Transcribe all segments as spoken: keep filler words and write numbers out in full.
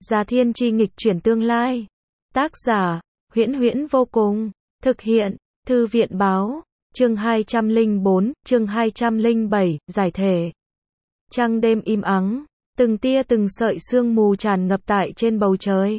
Già Thiên Chi nghịch chuyển tương lai. Tác giả, Huyễn Huyễn vô cùng. Thực hiện, Thư viện báo. Chương hai trăm lẻ bốn, chương hai trăm lẻ bảy, giải thể. Trăng đêm im ắng, từng tia từng sợi sương mù tràn ngập tại trên bầu trời.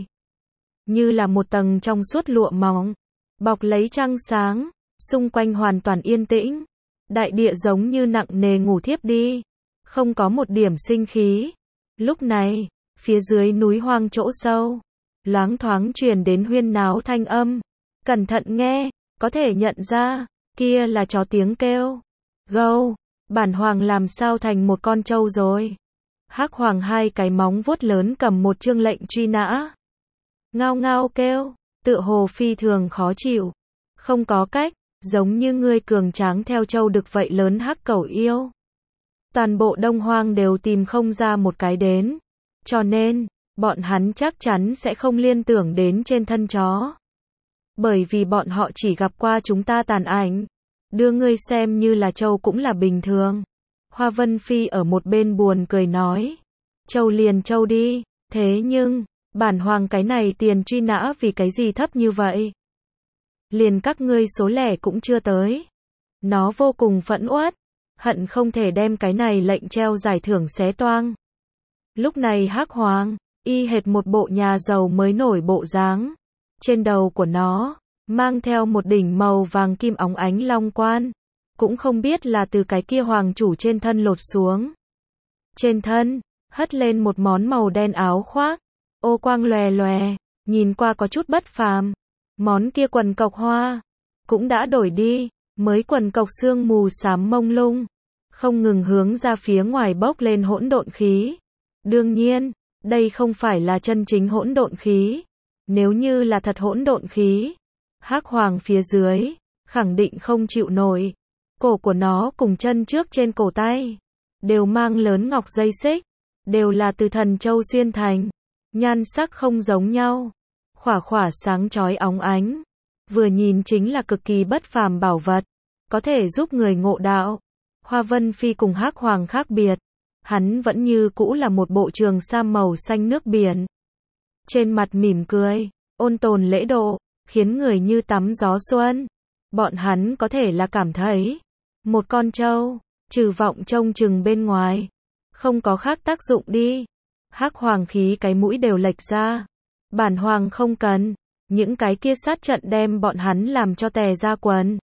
Như là một tầng trong suốt lụa mỏng, bọc lấy trăng sáng, xung quanh hoàn toàn yên tĩnh. Đại địa giống như nặng nề ngủ thiếp đi, không có một điểm sinh khí. Lúc này, phía dưới núi hoang chỗ sâu, loáng thoáng truyền đến huyên náo thanh âm. Cẩn thận nghe, có thể nhận ra, kia là chó tiếng kêu. Gâu, bản hoàng làm sao thành một con trâu rồi? Hắc hoàng hai cái móng vuốt lớn cầm một chương lệnh truy nã. Ngao ngao kêu, tựa hồ phi thường khó chịu. Không có cách, giống như ngươi cường tráng theo trâu đực vậy lớn hắc cẩu yêu. Toàn bộ Đông Hoang đều tìm không ra một cái đến. Cho nên, bọn hắn chắc chắn sẽ không liên tưởng đến trên thân chó. Bởi vì bọn họ chỉ gặp qua chúng ta tàn ảnh. Đưa ngươi xem như là trâu cũng là bình thường. Hoa Vân Phi ở một bên buồn cười nói. Trâu liền trâu đi, thế nhưng, bản hoàng cái này tiền truy nã vì cái gì thấp như vậy? Liền các ngươi số lẻ cũng chưa tới. Nó vô cùng phẫn uất, hận không thể đem cái này lệnh treo giải thưởng xé toang. Lúc này Hắc Hoàng, y hệt một bộ nhà giàu mới nổi bộ dáng. Trên đầu của nó, mang theo một đỉnh màu vàng kim óng ánh long quan. Cũng không biết là từ cái kia hoàng chủ trên thân lột xuống. Trên thân, hất lên một món màu đen áo khoác. Ô quang lòe lòe, nhìn qua có chút bất phàm. Món kia quần cộc hoa, cũng đã đổi đi, mới quần cộc sương mù xám mông lung. Không ngừng hướng ra phía ngoài bốc lên hỗn độn khí. Đương nhiên, đây không phải là chân chính hỗn độn khí. Nếu như là thật hỗn độn khí, Hắc Hoàng phía dưới, khẳng định không chịu nổi. Cổ của nó cùng chân trước trên cổ tay, đều mang lớn ngọc dây xích, đều là từ thần châu xuyên thành. Nhan sắc không giống nhau, khỏa khỏa sáng chói óng ánh. Vừa nhìn chính là cực kỳ bất phàm bảo vật, có thể giúp người ngộ đạo. Hoa Vân Phi cùng Hắc Hoàng khác biệt. Hắn vẫn như cũ là một bộ trường sam màu xanh nước biển. Trên mặt mỉm cười, ôn tồn lễ độ, khiến người như tắm gió xuân. Bọn hắn có thể là cảm thấy, một con trâu, trừ vọng trông chừng bên ngoài, không có khác tác dụng đi. Hắc Hoàng khí cái mũi đều lệch ra. Bản hoàng không cần, những cái kia sát trận đem bọn hắn làm cho tè ra quần.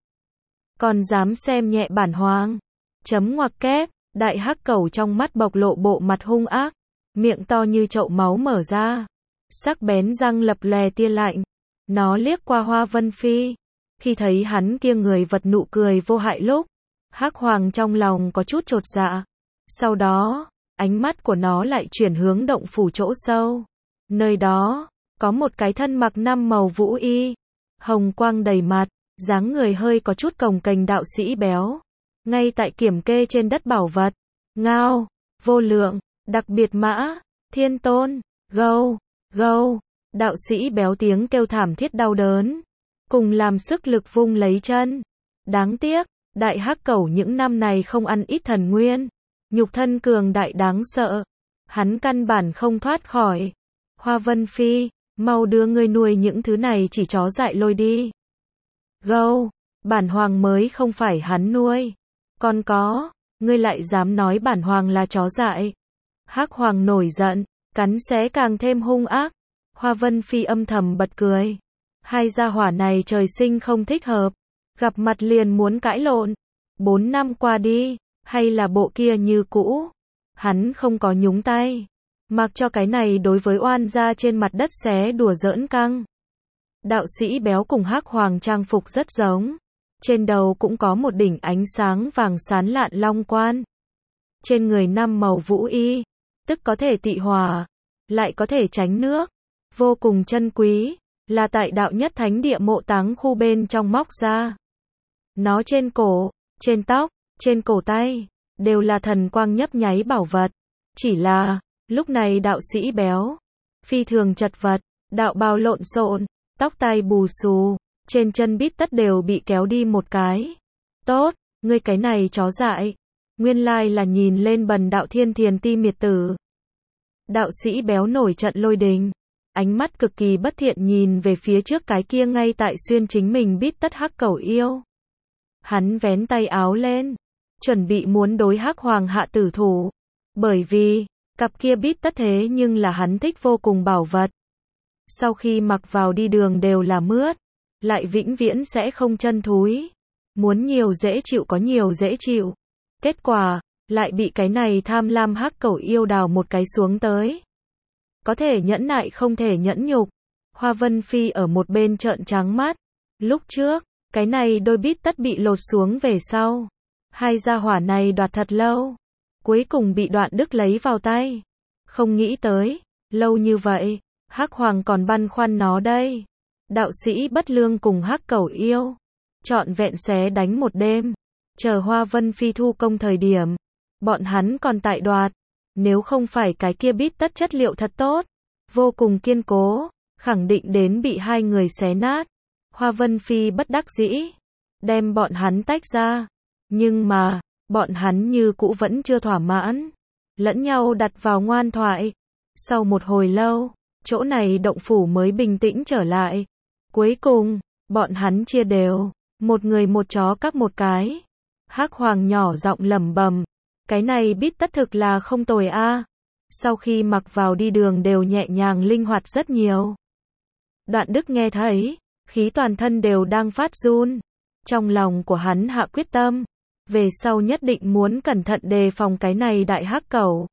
Còn dám xem nhẹ bản hoàng. Chấm ngoặc kép, đại hắc cẩu trong mắt bộc lộ bộ mặt hung ác, miệng to như chậu máu mở ra, sắc bén răng lập lòe tia lạnh. Nó liếc qua Hoa Vân Phi, khi thấy hắn kia người vật nụ cười vô hại lúc, Hắc Hoàng trong lòng có chút chột dạ. Sau đó, ánh mắt của nó lại chuyển hướng động phủ chỗ sâu. Nơi đó, có một cái thân mặc năm màu vũ y, hồng quang đầy mặt, dáng người hơi có chút cồng kềnh đạo sĩ béo. Ngay tại kiểm kê trên đất bảo vật. Ngao, vô lượng, đặc biệt mã, thiên tôn, gâu, gâu. Đạo sĩ béo tiếng kêu thảm thiết đau đớn. Cùng làm sức lực vung lấy chân. Đáng tiếc, đại hắc cẩu những năm này không ăn ít thần nguyên. Nhục thân cường đại đáng sợ. Hắn căn bản không thoát khỏi. Hoa Vân Phi, mau đưa ngươi nuôi những thứ này chỉ chó dại lôi đi. Gâu, bản hoàng mới không phải hắn nuôi. Còn có, ngươi lại dám nói bản hoàng là chó dại. Hắc Hoàng nổi giận, cắn xé càng thêm hung ác. Hoa Vân Phi âm thầm bật cười. Hai gia hỏa này trời sinh không thích hợp. Gặp mặt liền muốn cãi lộn. Bốn năm qua đi, hay là bộ kia như cũ. Hắn không có nhúng tay. Mặc cho cái này đối với oan gia trên mặt đất xé đùa giỡn căng. Đạo sĩ béo cùng Hắc Hoàng trang phục rất giống. Trên đầu cũng có một đỉnh ánh sáng vàng sán lạn long quan. Trên người năm màu vũ y, tức có thể tị hỏa, lại có thể tránh nước. Vô cùng chân quý, là tại đạo nhất thánh địa mộ táng khu bên trong móc ra. Nó trên cổ, trên tóc, trên cổ tay, đều là thần quang nhấp nháy bảo vật. Chỉ là, lúc này đạo sĩ béo, phi thường chật vật, đạo bào lộn xộn, tóc tai bù xù. Trên chân bít tất đều bị kéo đi một cái. Tốt, ngươi cái này chó dại. Nguyên lai là nhìn lên bần đạo thiên thiền ti miệt tử. Đạo sĩ béo nổi trận lôi đình, ánh mắt cực kỳ bất thiện nhìn về phía trước cái kia ngay tại xuyên chính mình bít tất hắc cẩu yêu. Hắn vén tay áo lên, chuẩn bị muốn đối Hắc Hoàng hạ tử thủ, bởi vì cặp kia bít tất thế nhưng là hắn thích vô cùng bảo vật. Sau khi mặc vào đi đường đều là mướt, lại vĩnh viễn sẽ không chân thúi. Muốn nhiều dễ chịu có nhiều dễ chịu. Kết quả, lại bị cái này tham lam hắc cẩu yêu đào một cái xuống tới. Có thể nhẫn nại không thể nhẫn nhục. Hoa Vân Phi ở một bên trợn trắng mắt. Lúc trước, cái này đôi bít tất bị lột xuống về sau. Hai gia hỏa này đoạt thật lâu. Cuối cùng bị Đoạn Đức lấy vào tay. Không nghĩ tới, lâu như vậy, Hắc Hoàng còn băn khoăn nó đây. Đạo sĩ bất lương cùng hắc cẩu yêu. Trọn vẹn xé đánh một đêm. Chờ Hoa Vân Phi thu công thời điểm. Bọn hắn còn tại đoạt. Nếu không phải cái kia bít tất chất liệu thật tốt. Vô cùng kiên cố. Khẳng định đến bị hai người xé nát. Hoa Vân Phi bất đắc dĩ. Đem bọn hắn tách ra. Nhưng mà, bọn hắn như cũ vẫn chưa thỏa mãn. Lẫn nhau đặt vào ngoan thoại. Sau một hồi lâu, chỗ này động phủ mới bình tĩnh trở lại. Cuối cùng, bọn hắn chia đều. Một người một chó cắp một cái. Hắc Hoàng nhỏ giọng lẩm bẩm. Cái này bít tất thực là không tồi a. Sau khi mặc vào đi đường đều nhẹ nhàng linh hoạt rất nhiều. Đoạn Đức nghe thấy, khí toàn thân đều đang phát run. Trong lòng của hắn hạ quyết tâm. Về sau nhất định muốn cẩn thận đề phòng cái này đại hắc cẩu.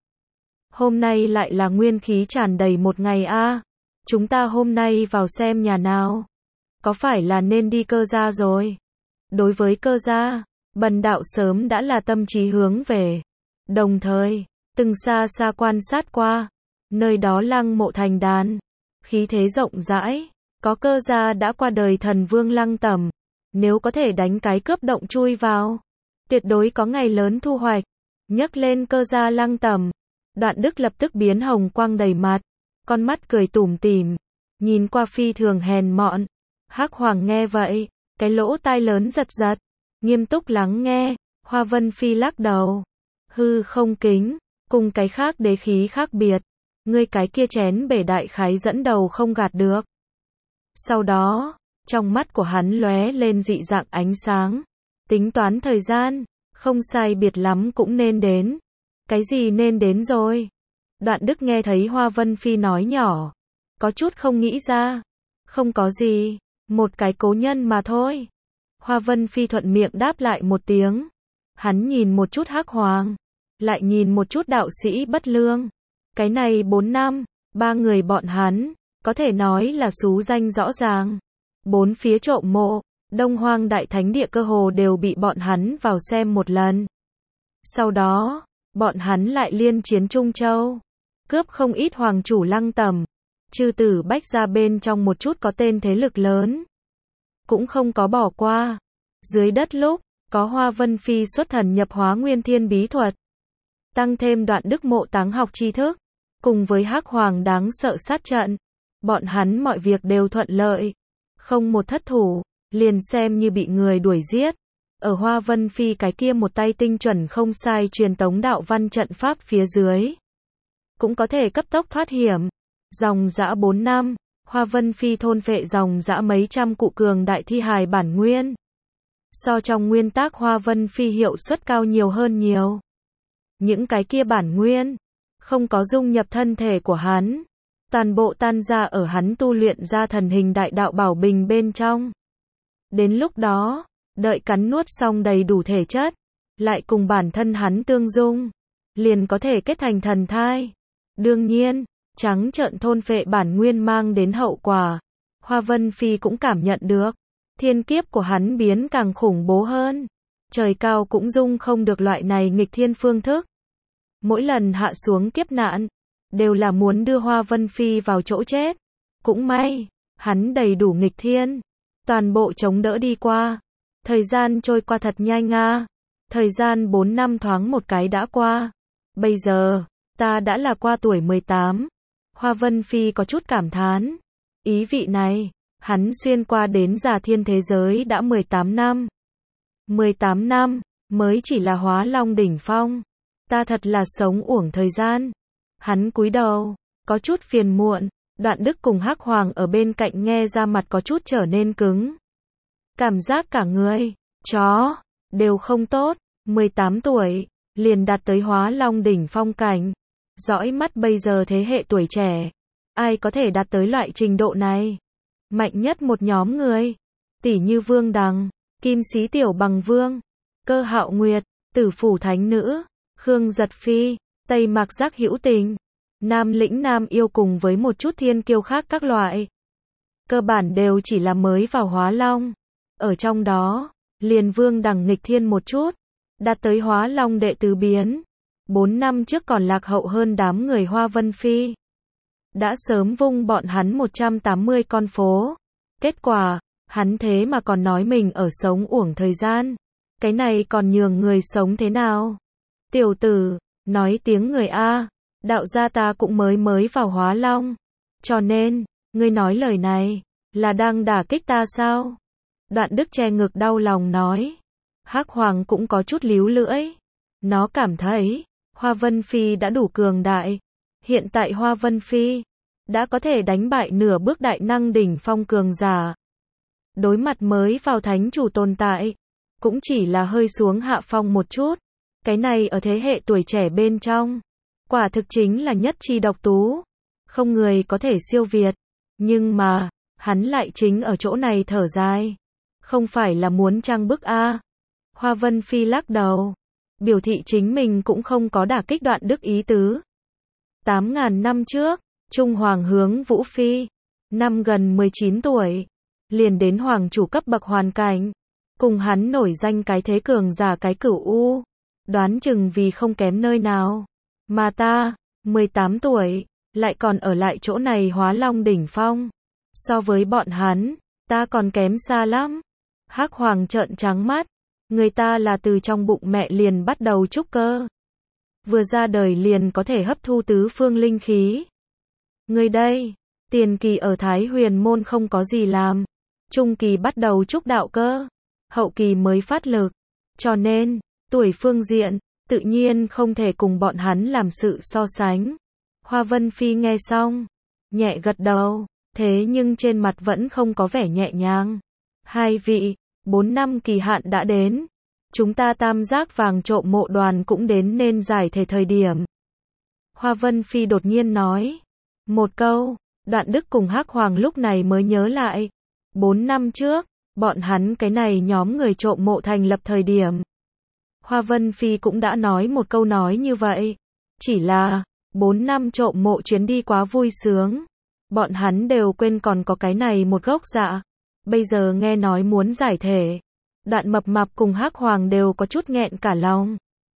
Hôm nay lại là nguyên khí tràn đầy một ngày a. Chúng ta hôm nay vào xem nhà nào. Có phải là nên đi Cơ gia rồi? Đối với Cơ gia, Bần đạo sớm đã là tâm trí hướng về. Đồng thời, từng xa xa quan sát qua. Nơi đó lăng mộ thành đàn. Khí thế rộng rãi. Có Cơ gia đã qua đời thần vương Lăng Tẩm. Nếu có thể đánh cái cướp động chui vào. Tuyệt đối có ngày lớn thu hoạch. Nhấc lên Cơ gia Lăng Tẩm. Đoạn Đức lập tức biến hồng quang đầy mặt. Con mắt cười tủm tỉm. Nhìn qua phi thường hèn mọn. Hắc Hoàng nghe vậy. Cái lỗ tai lớn giật giật. Nghiêm túc lắng nghe. Hoa Vân Phi lắc đầu. Hư không kính. Cùng cái khác đế khí khác biệt. Ngươi cái kia chén bể đại khái dẫn đầu không gạt được. Sau đó, trong mắt của hắn lóe lên dị dạng ánh sáng. Tính toán thời gian. Không sai biệt lắm cũng nên đến. Cái gì nên đến rồi? Đoạn Đức nghe thấy Hoa Vân Phi nói nhỏ. Có chút không nghĩ ra. Không có gì. Một cái cố nhân mà thôi. Hoa Vân Phi thuận miệng đáp lại một tiếng. Hắn nhìn một chút Hắc Hoàng. Lại nhìn một chút đạo sĩ bất lương. Cái này bốn năm. Ba người bọn hắn. Có thể nói là xú danh rõ ràng. Bốn phía trộm mộ. Đông Hoang Đại Thánh Địa cơ hồ đều bị bọn hắn vào xem một lần. Sau đó, bọn hắn lại liên chiến Trung Châu. Cướp không ít hoàng chủ Lăng Tẩm. Chư tử Bách ra bên trong một chút có tên thế lực lớn. Cũng không có bỏ qua. Dưới đất lúc, có Hoa Vân Phi xuất thần nhập hóa nguyên thiên bí thuật. Tăng thêm Đoạn Đức mộ táng học tri thức. Cùng với Hắc Hoàng đáng sợ sát trận. Bọn hắn mọi việc đều thuận lợi. Không một thất thủ. Liền xem như bị người đuổi giết. Ở Hoa Vân Phi cái kia một tay tinh chuẩn không sai truyền tống đạo văn trận pháp phía dưới. Cũng có thể cấp tốc thoát hiểm. Dòng dã bốn năm. Hoa Vân Phi thôn phệ dòng dã mấy trăm cụ cường đại thi hài bản nguyên. So trong nguyên tác Hoa Vân Phi hiệu suất cao nhiều hơn nhiều. Những cái kia bản nguyên. Không có dung nhập thân thể của hắn. Toàn bộ tan ra ở hắn tu luyện ra thần hình đại đạo bảo bình bên trong. Đến lúc đó, đợi cắn nuốt xong đầy đủ thể chất, lại cùng bản thân hắn tương dung, liền có thể kết thành thần thai. Đương nhiên, trắng trợn thôn phệ bản nguyên mang đến hậu quả, Hoa Vân Phi cũng cảm nhận được. Thiên kiếp của hắn biến càng khủng bố hơn. Trời cao cũng dung không được loại này nghịch thiên phương thức. Mỗi lần hạ xuống kiếp nạn, đều là muốn đưa Hoa Vân Phi vào chỗ chết. Cũng may, hắn đầy đủ nghịch thiên. Toàn bộ chống đỡ đi qua. Thời gian trôi qua thật nhanh a. Thời gian bốn năm thoáng một cái đã qua. Bây giờ, ta đã là qua tuổi mười tám. Hoa Vân Phi có chút cảm thán. Ý vị này, hắn xuyên qua đến già thiên thế giới đã mười tám năm. mười tám năm, mới chỉ là hóa long đỉnh phong. Ta thật là sống uổng thời gian. Hắn cúi đầu, có chút phiền muộn, Đoạn Đức cùng Hắc Hoàng ở bên cạnh nghe ra mặt có chút trở nên cứng. Cảm giác cả người, chó, đều không tốt, mười tám tuổi, liền đạt tới Hóa Long đỉnh phong cảnh. Dõi mắt bây giờ thế hệ tuổi trẻ, ai có thể đạt tới loại trình độ này? Mạnh nhất một nhóm người, tỷ như Vương Đằng, Kim Sĩ Tiểu Bằng Vương, Cơ Hạo Nguyệt, Tử Phủ Thánh Nữ, Khương Giật Phi, Tây Mạc Giác Hữu Tình, Nam Lĩnh Nam Yêu cùng với một chút thiên kiêu khác các loại. Cơ bản đều chỉ là mới vào Hóa Long. Ở trong đó, liền Vương Đằng nghịch thiên một chút, đạt tới Hóa Long đệ tứ biến. Bốn năm trước còn lạc hậu hơn đám người Hoa Vân Phi. Đã sớm vung bọn hắn một trăm tám mươi con phố. Kết quả, hắn thế mà còn nói mình ở sống uổng thời gian. Cái này còn nhường người sống thế nào? Tiểu tử, nói tiếng người A, đạo gia ta cũng mới mới vào Hóa Long. Cho nên, ngươi nói lời này, là đang đả kích ta sao? Đoạn Đức che ngực đau lòng nói. Hắc Hoàng cũng có chút líu lưỡi. Nó cảm thấy, Hoa Vân Phi đã đủ cường đại. Hiện tại Hoa Vân Phi đã có thể đánh bại nửa bước đại năng đỉnh phong cường giả. Đối mặt mới vào thánh chủ tồn tại, cũng chỉ là hơi xuống hạ phong một chút. Cái này ở thế hệ tuổi trẻ bên trong, quả thực chính là nhất chi độc tú. Không người có thể siêu việt. Nhưng mà, hắn lại chính ở chỗ này thở dài. Không phải là muốn trang bức a? Hoa Vân Phi lắc đầu, biểu thị chính mình cũng không có đả kích Đoạn Đức ý tứ. Tám ngàn năm trước, Trung Hoàng hướng Vũ Phi, năm gần mười chín tuổi, liền đến hoàng chủ cấp bậc hoàn cảnh, cùng hắn nổi danh cái thế cường giả cái cửu u, đoán chừng vì không kém nơi nào. Mà ta, mười tám tuổi, lại còn ở lại chỗ này Hóa Long đỉnh phong. So với bọn hắn, ta còn kém xa lắm. Hắc Hoàng trợn trắng mắt, người ta là từ trong bụng mẹ liền bắt đầu trúc cơ. Vừa ra đời liền có thể hấp thu tứ phương linh khí. Người đây, tiền kỳ ở Thái Huyền môn không có gì làm, trung kỳ bắt đầu trúc đạo cơ, hậu kỳ mới phát lực. Cho nên, tuổi phương diện, tự nhiên không thể cùng bọn hắn làm sự so sánh. Hoa Vân Phi nghe xong, nhẹ gật đầu, thế nhưng trên mặt vẫn không có vẻ nhẹ nhàng. Hai vị, bốn năm kỳ hạn đã đến. Chúng ta Tam Giác Vàng Trộm Mộ đoàn cũng đến nên giải thể thời điểm. Hoa Vân Phi đột nhiên nói. Một câu, Đoạn Đức cùng Hắc Hoàng lúc này mới nhớ lại. Bốn năm trước, bọn hắn cái này nhóm người trộm mộ thành lập thời điểm. Hoa Vân Phi cũng đã nói một câu nói như vậy. Chỉ là, bốn năm trộm mộ chuyến đi quá vui sướng. Bọn hắn đều quên còn có cái này một gốc dạ. Bây giờ nghe nói muốn giải thể. Đoạn Mập Mạp cùng Hắc Hoàng đều có chút nghẹn cả lòng.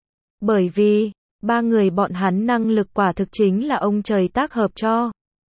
Bởi vì, ba người bọn hắn năng lực quả thực chính là ông trời tác hợp cho.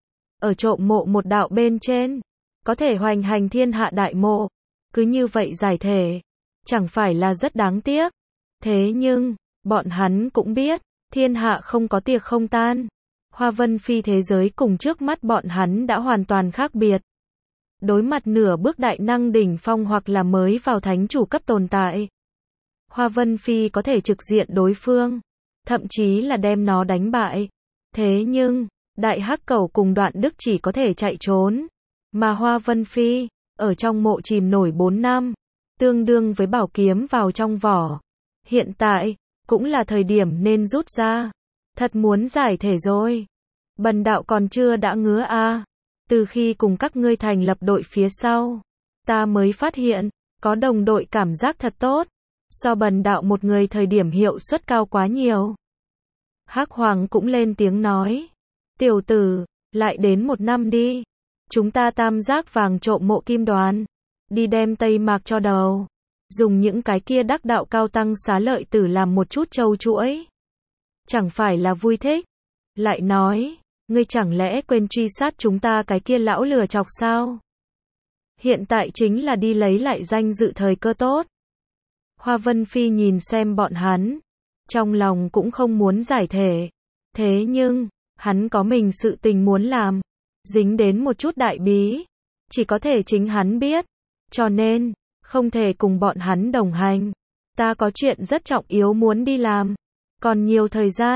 Ở trộm mộ một đạo bên trên, có thể hoành hành thiên hạ đại mộ. Cứ như vậy giải thể, chẳng phải là rất đáng tiếc. Thế nhưng, bọn hắn cũng biết, thiên hạ không có tiệc không tan. Hoa Vân Phi thế giới cùng trước mắt bọn hắn đã hoàn toàn khác biệt. Đối mặt nửa bước đại năng đỉnh phong hoặc là mới vào thánh chủ cấp tồn tại. Hoa Vân Phi có thể trực diện đối phương, thậm chí là đem nó đánh bại. Thế nhưng, Đại Hắc Cẩu cùng Đoạn Đức chỉ có thể chạy trốn. Mà Hoa Vân Phi, ở trong mộ chìm nổi bốn năm, tương đương với bảo kiếm vào trong vỏ. Hiện tại, cũng là thời điểm nên rút ra. Thật muốn giải thể rồi. Bần đạo còn chưa đã ngứa a. À. Từ khi cùng các ngươi thành lập đội phía sau, ta mới phát hiện, có đồng đội cảm giác thật tốt. So bần đạo một người thời điểm hiệu suất cao quá nhiều. Hắc Hoàng cũng lên tiếng nói. Tiểu tử, lại đến một năm đi. Chúng ta Tam Giác Vàng Trộm Mộ kim đoàn. Đi đem Tây Mạc cho đầu. Dùng những cái kia đắc đạo cao tăng xá lợi tử làm một chút trâu chuỗi. Chẳng phải là vui thích. Lại nói, ngươi chẳng lẽ quên truy sát chúng ta cái kia lão lừa chọc sao? Hiện tại chính là đi lấy lại danh dự thời cơ tốt. Hoa Vân Phi nhìn xem bọn hắn. Trong lòng cũng không muốn giải thể. Thế nhưng, hắn có mình sự tình muốn làm. Dính đến một chút đại bí. Chỉ có thể chính hắn biết. Cho nên, không thể cùng bọn hắn đồng hành. Ta có chuyện rất trọng yếu muốn đi làm. Còn nhiều thời gian.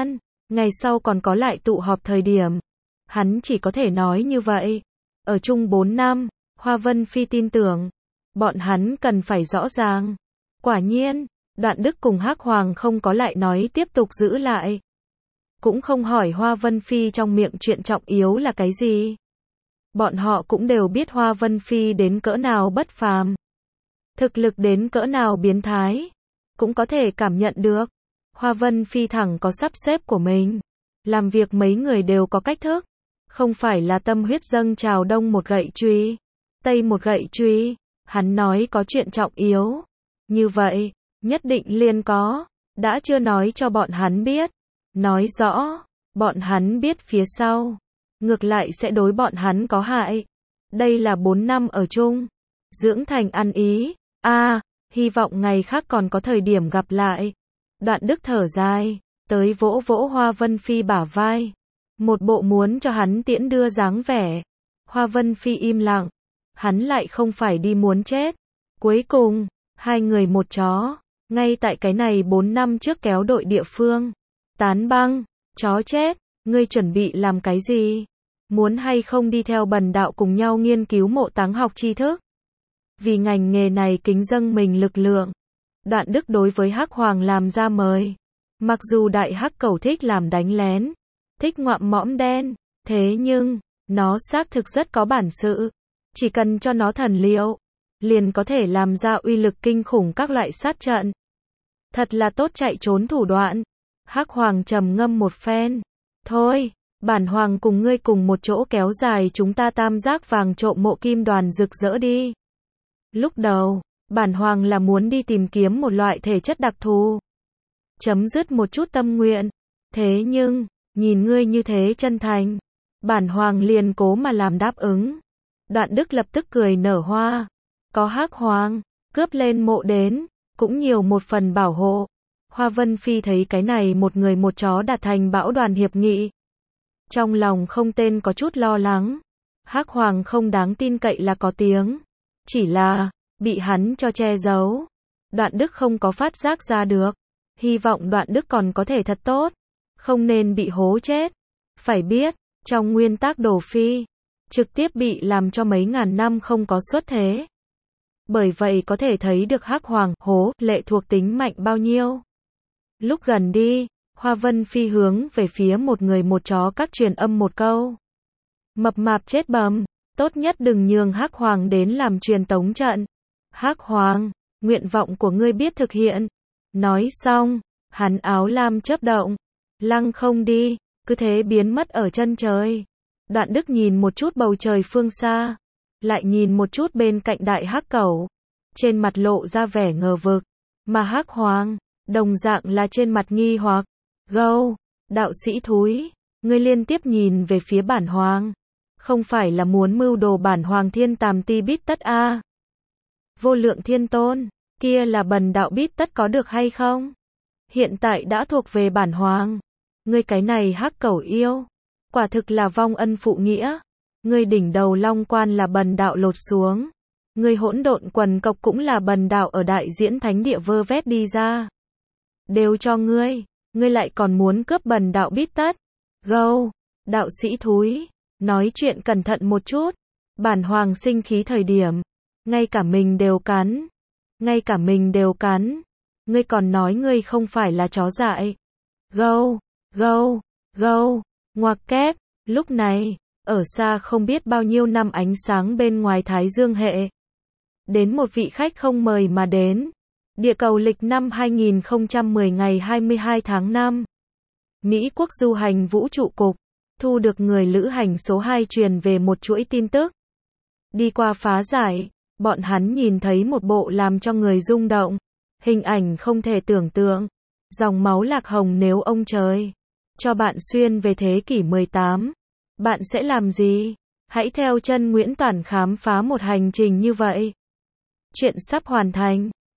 Ngày sau còn có lại tụ họp thời điểm. Hắn chỉ có thể nói như vậy. Ở chung bốn năm, Hoa Vân Phi tin tưởng. Bọn hắn cần phải rõ ràng. Quả nhiên, Đoạn Đức cùng Hắc Hoàng không có lại nói tiếp tục giữ lại. Cũng không hỏi Hoa Vân Phi trong miệng chuyện trọng yếu là cái gì. Bọn họ cũng đều biết Hoa Vân Phi đến cỡ nào bất phàm. Thực lực đến cỡ nào biến thái. Cũng có thể cảm nhận được. Hoa Vân Phi thẳng có sắp xếp của mình. Làm việc mấy người đều có cách thức. Không phải là tâm huyết dâng trào đông một gậy truy. Tây một gậy truy. Hắn nói có chuyện trọng yếu. Như vậy, nhất định liền có. Đã chưa nói cho bọn hắn biết. Nói rõ, bọn hắn biết phía sau. Ngược lại sẽ đối bọn hắn có hại. Đây là bốn năm ở chung. Dưỡng thành ăn ý. a à, hy vọng ngày khác còn có thời điểm gặp lại. Đoạn Đức thở dài, tới vỗ vỗ Hoa Vân Phi bả vai. Một bộ muốn cho hắn tiễn đưa dáng vẻ. Hoa Vân Phi im lặng. Hắn lại không phải đi muốn chết. Cuối cùng, hai người một chó. Ngay tại cái này bốn năm trước kéo đội địa phương. Tán băng, chó chết, ngươi chuẩn bị làm cái gì? Muốn hay không đi theo Bần Đạo cùng nhau nghiên cứu mộ táng học tri thức? Vì ngành nghề này kính dâng mình lực lượng. Đoạn Đức đối với Hắc Hoàng làm ra mời. Mặc dù đại hắc cẩu thích làm đánh lén, thích ngoạm mõm đen, thế nhưng, nó xác thực rất có bản sự. Chỉ cần cho nó thần liệu, liền có thể làm ra uy lực kinh khủng các loại sát trận. Thật là tốt chạy trốn thủ đoạn. Hắc Hoàng trầm ngâm một phen. Thôi, bản hoàng cùng ngươi cùng một chỗ kéo dài chúng ta tam giác vàng trộm mộ kim đoàn rực rỡ đi. Lúc đầu, bản hoàng là muốn đi tìm kiếm một loại thể chất đặc thù. Chấm dứt một chút tâm nguyện. Thế nhưng, nhìn ngươi như thế chân thành. Bản hoàng liền cố mà làm đáp ứng. Đoạn Đức lập tức cười nở hoa. Có Hắc Hoàng, cướp lên mộ đến, cũng nhiều một phần bảo hộ. Hoa Vân Phi thấy cái này một người một chó đạt thành bão đoàn hiệp nghị. Trong lòng không tên có chút lo lắng. Hắc Hoàng không đáng tin cậy là có tiếng. Chỉ là, bị hắn cho che giấu. Đoạn Đức không có phát giác ra được. Hy vọng Đoạn Đức còn có thể thật tốt. Không nên bị hố chết. Phải biết, trong nguyên tắc Đồ Phi, trực tiếp bị làm cho mấy ngàn năm không có xuất thế. Bởi vậy có thể thấy được Hắc Hoàng hố lệ thuộc tính mạnh bao nhiêu. Lúc gần đi, Hoa Vân Phi hướng về phía một người một chó cắt truyền âm một câu. Mập mạp chết bầm, tốt nhất đừng nhường Hắc Hoàng đến làm truyền tống trận. Hắc Hoàng, nguyện vọng của ngươi biết thực hiện. Nói xong, hắn áo lam chớp động, lăng không đi, cứ thế biến mất ở chân trời. Đoạn Đức nhìn một chút bầu trời phương xa, lại nhìn một chút bên cạnh đại hắc cẩu, trên mặt lộ ra vẻ ngờ vực, mà Hắc Hoàng, đồng dạng là trên mặt nghi hoặc. Gâu, đạo sĩ thúi, ngươi liên tiếp nhìn về phía bản hoàng, không phải là muốn mưu đồ bản hoàng thiên tàm ti bít tất a? À? Vô lượng thiên tôn, kia là Bần Đạo bít tất có được hay không? Hiện tại đã thuộc về bản hoàng. Ngươi cái này hắc cẩu yêu, quả thực là vong ân phụ nghĩa. Ngươi đỉnh đầu long quan là Bần Đạo lột xuống. Ngươi hỗn độn quần cộc cũng là Bần Đạo ở đại diễn thánh địa vơ vét đi ra. Đều cho ngươi, ngươi lại còn muốn cướp Bần Đạo bít tất. Gâu, đạo sĩ thúi, nói chuyện cẩn thận một chút. Bản hoàng sinh khí thời điểm, ngay cả mình đều cắn. Ngay cả mình đều cắn. Ngươi còn nói ngươi không phải là chó dại. Gâu, gâu, gâu, ngoặc kép. Lúc này, ở xa không biết bao nhiêu năm ánh sáng bên ngoài Thái Dương hệ. Đến một vị khách không mời mà đến. Địa cầu lịch năm hai nghìn không trăm mười ngày hai mươi hai tháng năm. Mỹ quốc du hành vũ trụ cục. Thu được người lữ hành số hai truyền về một chuỗi tin tức. Đi qua phá giải, bọn hắn nhìn thấy một bộ làm cho người rung động. Hình ảnh không thể tưởng tượng. Dòng máu lạc hồng nếu ông trời cho bạn xuyên về thế kỷ mười tám. Bạn sẽ làm gì? Hãy theo chân Nguyễn Toản khám phá một hành trình như vậy. Chuyện sắp hoàn thành.